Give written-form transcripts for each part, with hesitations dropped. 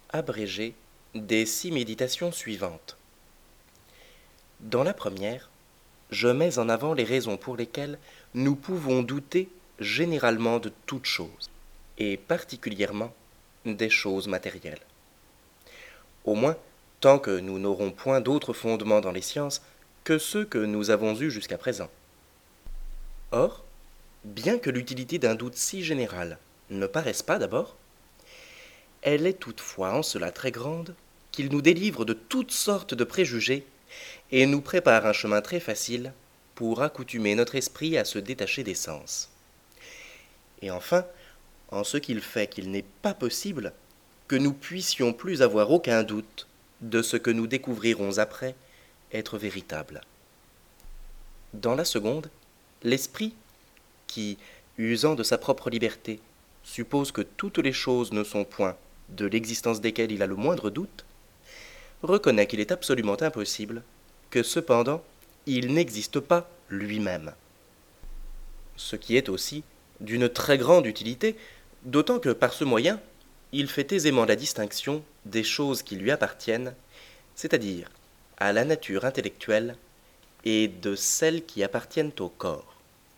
Abrégé des 6 méditations suivantes. Dans la première, je mets en avant les raisons pour lesquelles nous pouvons douter généralement de toutes choses, et particulièrement des choses matérielles. Au moins, tant que nous n'aurons point d'autres fondements dans les sciences que ceux que nous avons eus jusqu'à présent. Or, bien que l'utilité d'un doute si général ne paraisse pas d'abord, elle est toutefois en cela très grande qu'il nous délivre de toutes sortes de préjugés et nous prépare un chemin très facile pour accoutumer notre esprit à se détacher des sens. Et enfin, en ce qu'il fait qu'il n'est pas possible que nous puissions plus avoir aucun doute de ce que nous découvrirons après être véritable. Dans la seconde, l'esprit, qui, usant de sa propre liberté, suppose que toutes les choses ne sont point de l'existence desquelles il a le moindre doute, reconnaît qu'il est absolument impossible que cependant il n'existe pas lui-même. Ce qui est aussi d'une très grande utilité, d'autant que par ce moyen, il fait aisément la distinction des choses qui lui appartiennent, c'est-à-dire à la nature intellectuelle, et de celles qui appartiennent au corps.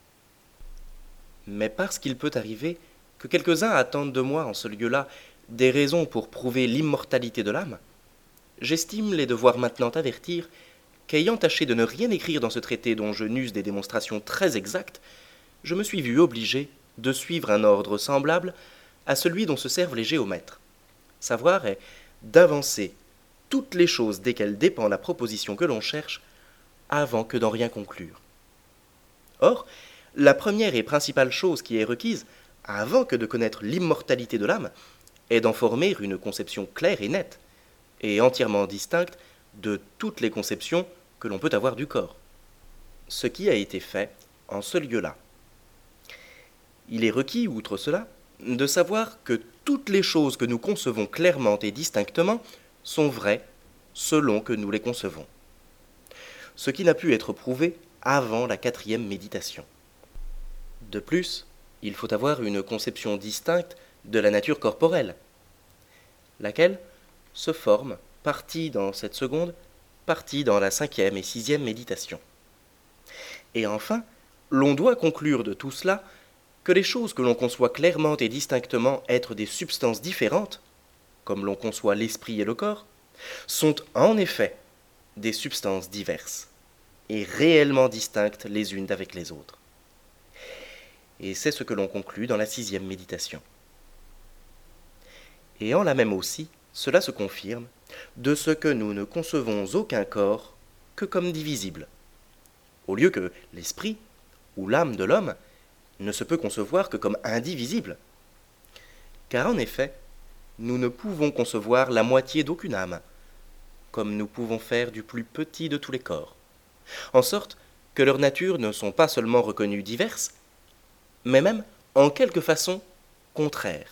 Mais parce qu'il peut arriver que quelques-uns attendent de moi en ce lieu-là des raisons pour prouver l'immortalité de l'âme, j'estime les devoir maintenant avertir qu'ayant tâché de ne rien écrire dans ce traité dont je n'use des démonstrations très exactes, je me suis vu obligé de suivre un ordre semblable à celui dont se servent les géomètres. Savoir est d'avancer toutes les choses desquelles dépend la proposition que l'on cherche, avant que d'en rien conclure. Or, la première et principale chose qui est requise, avant que de connaître l'immortalité de l'âme, est d'en former une conception claire et nette, et entièrement distincte de toutes les conceptions que l'on peut avoir du corps. Ce qui a été fait en ce lieu-là. Il est requis, outre cela, de savoir que toutes les choses que nous concevons clairement et distinctement sont vraies selon que nous les concevons. Ce qui n'a pu être prouvé avant la 4e méditation. De plus, il faut avoir une conception distincte de la nature corporelle, laquelle se forme partie dans cette seconde, partie dans la 5e et 6e méditation. Et enfin, l'on doit conclure de tout cela que les choses que l'on conçoit clairement et distinctement être des substances différentes, comme l'on conçoit l'esprit et le corps, sont en effet des substances diverses et réellement distinctes les unes d'avec les autres. Et c'est ce que l'on conclut dans la 6e méditation. Et en la même aussi, cela se confirme de ce que nous ne concevons aucun corps que comme divisible, au lieu que l'esprit, ou l'âme de l'homme, ne se peut concevoir que comme indivisible. Car en effet, nous ne pouvons concevoir la moitié d'aucune âme, comme nous pouvons faire du plus petit de tous les corps, en sorte que leurs natures ne sont pas seulement reconnues diverses, mais même, en quelque façon, contraires.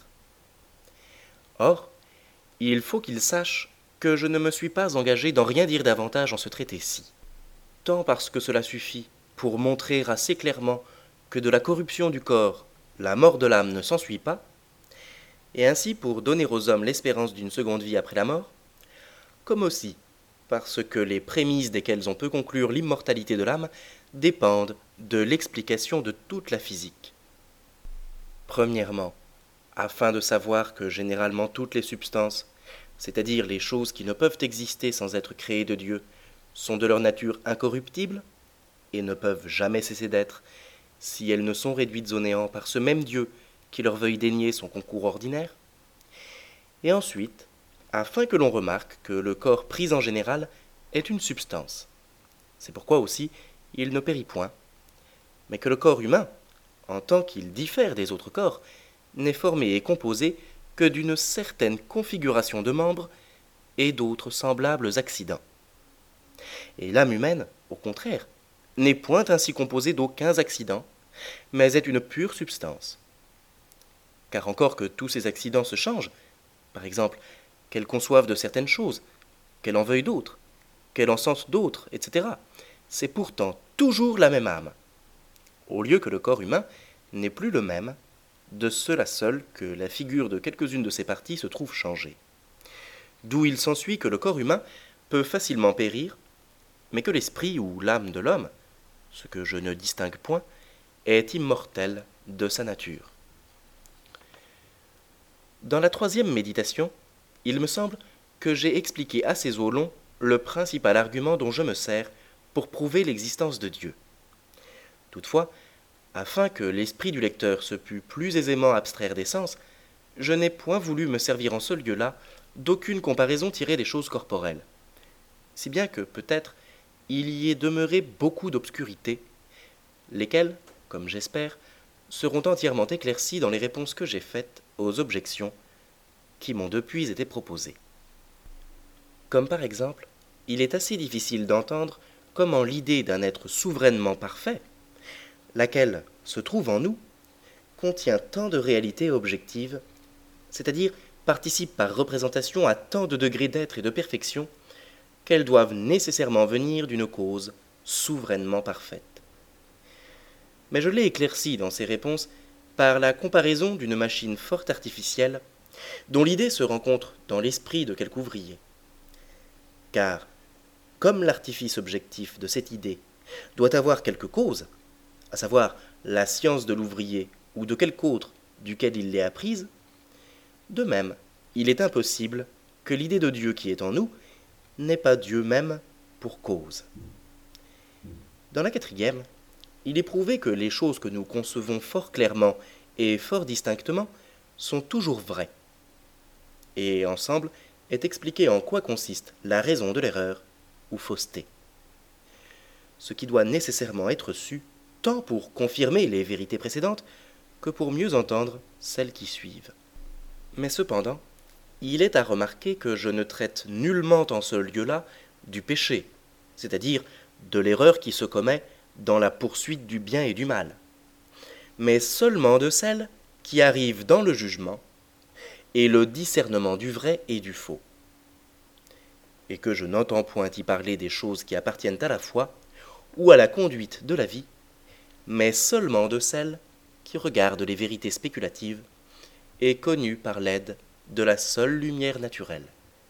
Or, il faut qu'ils sachent que je ne me suis pas engagé d'en rien dire davantage en ce traité-ci, tant parce que cela suffit pour montrer assez clairement que de la corruption du corps, la mort de l'âme ne s'ensuit pas, et ainsi pour donner aux hommes l'espérance d'une seconde vie après la mort, comme aussi parce que les prémices desquelles on peut conclure l'immortalité de l'âme dépendent de l'explication de toute la physique. Premièrement, afin de savoir que généralement toutes les substances, c'est-à-dire les choses qui ne peuvent exister sans être créées de Dieu, sont de leur nature incorruptible, et ne peuvent jamais cesser d'être, si elles ne sont réduites au néant par ce même Dieu qui leur veuille dénier son concours ordinaire. Et ensuite, afin que l'on remarque que le corps pris en général est une substance. C'est pourquoi aussi il ne périt point, mais que le corps humain, en tant qu'il diffère des autres corps, n'est formé et composé que d'une certaine configuration de membres et d'autres semblables accidents. Et l'âme humaine, au contraire, n'est point ainsi composée d'aucuns accidents, mais est une pure substance. Car encore que tous ces accidents se changent, par exemple, qu'elle conçoive de certaines choses, qu'elle en veuille d'autres, qu'elle en sente d'autres, etc., c'est pourtant toujours la même âme, au lieu que le corps humain n'est plus le même, de cela seul que la figure de quelques-unes de ses parties se trouve changée. d'où il s'ensuit que le corps humain peut facilement périr, mais que l'esprit ou l'âme de l'homme, ce que je ne distingue point, est immortel de sa nature. Dans la troisième méditation, il me semble que j'ai expliqué assez au long le principal argument dont je me sers pour prouver l'existence de Dieu. Toutefois, afin que l'esprit du lecteur se pût plus aisément abstraire des sens, je n'ai point voulu me servir en ce lieu-là d'aucune comparaison tirée des choses corporelles, si bien que, peut-être, il y est demeuré beaucoup d'obscurités, lesquelles, comme j'espère, seront entièrement éclaircies dans les réponses que j'ai faites aux objections qui m'ont depuis été proposées. Comme par exemple, il est assez difficile d'entendre comment l'idée d'un être souverainement parfait, laquelle se trouve en nous, contient tant de réalités objectives, c'est-à-dire participe par représentation à tant de degrés d'être et de perfection, qu'elles doivent nécessairement venir d'une cause souverainement parfaite. Mais je l'ai éclairci dans ces réponses par la comparaison d'une machine fort artificielle, dont l'idée se rencontre dans l'esprit de quelque ouvrier. Car, comme l'artifice objectif de cette idée doit avoir quelque cause, à savoir la science de l'ouvrier ou de quelque autre duquel il l'ait apprise, de même, il est impossible que l'idée de Dieu qui est en nous n'ait pas Dieu même pour cause. Dans la quatrième, il est prouvé que les choses que nous concevons fort clairement et fort distinctement sont toujours vraies. Et ensemble est expliqué en quoi consiste la raison de l'erreur ou fausseté. Ce qui doit nécessairement être su tant pour confirmer les vérités précédentes que pour mieux entendre celles qui suivent. Mais cependant, il est à remarquer que je ne traite nullement en ce lieu-là du péché, c'est-à-dire de l'erreur qui se commet dans la poursuite du bien et du mal, mais seulement de celle qui arrive dans le jugement et le discernement du vrai et du faux, et que je n'entends point y parler des choses qui appartiennent à la foi ou à la conduite de la vie, mais seulement de celles qui regardent les vérités spéculatives et connues par l'aide de la seule lumière naturelle.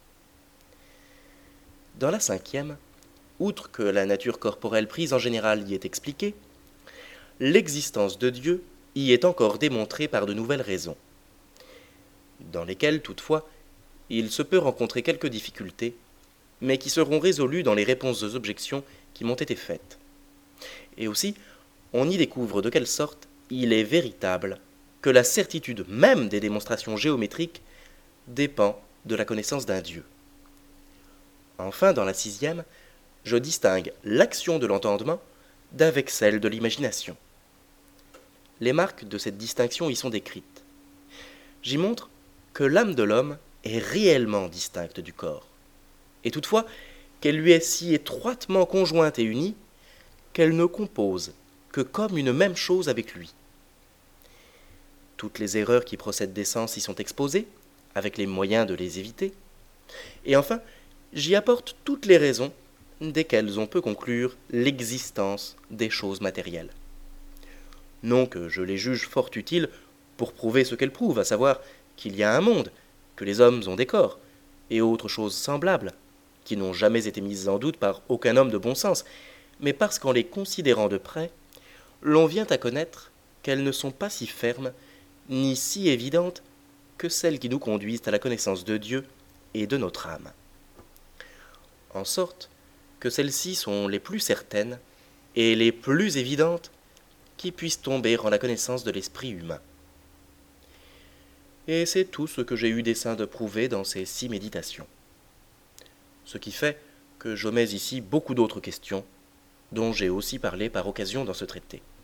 Dans la cinquième, outre que la nature corporelle prise en général y est expliquée, l'existence de Dieu y est encore démontrée par de nouvelles raisons, dans lesquelles, toutefois, il se peut rencontrer quelques difficultés, mais qui seront résolues dans les réponses aux objections qui m'ont été faites. Et aussi, on y découvre de quelle sorte il est véritable que la certitude même des démonstrations géométriques dépend de la connaissance d'un Dieu. Enfin, dans la sixième, je distingue l'action de l'entendement d'avec celle de l'imagination. Les marques de cette distinction y sont décrites. J'y montre que l'âme de l'homme est réellement distincte du corps, et toutefois qu'elle lui est si étroitement conjointe et unie qu'elle ne compose que comme une même chose avec lui. Toutes les erreurs qui procèdent des sens y sont exposées, avec les moyens de les éviter, et enfin, j'y apporte toutes les raisons desquelles on peut conclure l'existence des choses matérielles. Non que je les juge fort utiles pour prouver ce qu'elles prouvent, à savoir qu'il y a un monde, que les hommes ont des corps, et autres choses semblables, qui n'ont jamais été mises en doute par aucun homme de bon sens, mais parce qu'en les considérant de près, l'on vient à connaître qu'elles ne sont pas si fermes, ni si évidentes que celles qui nous conduisent à la connaissance de Dieu et de notre âme. En sorte que celles-ci sont les plus certaines et les plus évidentes qui puissent tomber en la connaissance de l'esprit humain. Et c'est tout ce que j'ai eu dessein de prouver dans ces 6 méditations. Ce qui fait que j'omets ici beaucoup d'autres questions, dont j'ai aussi parlé par occasion dans ce traité.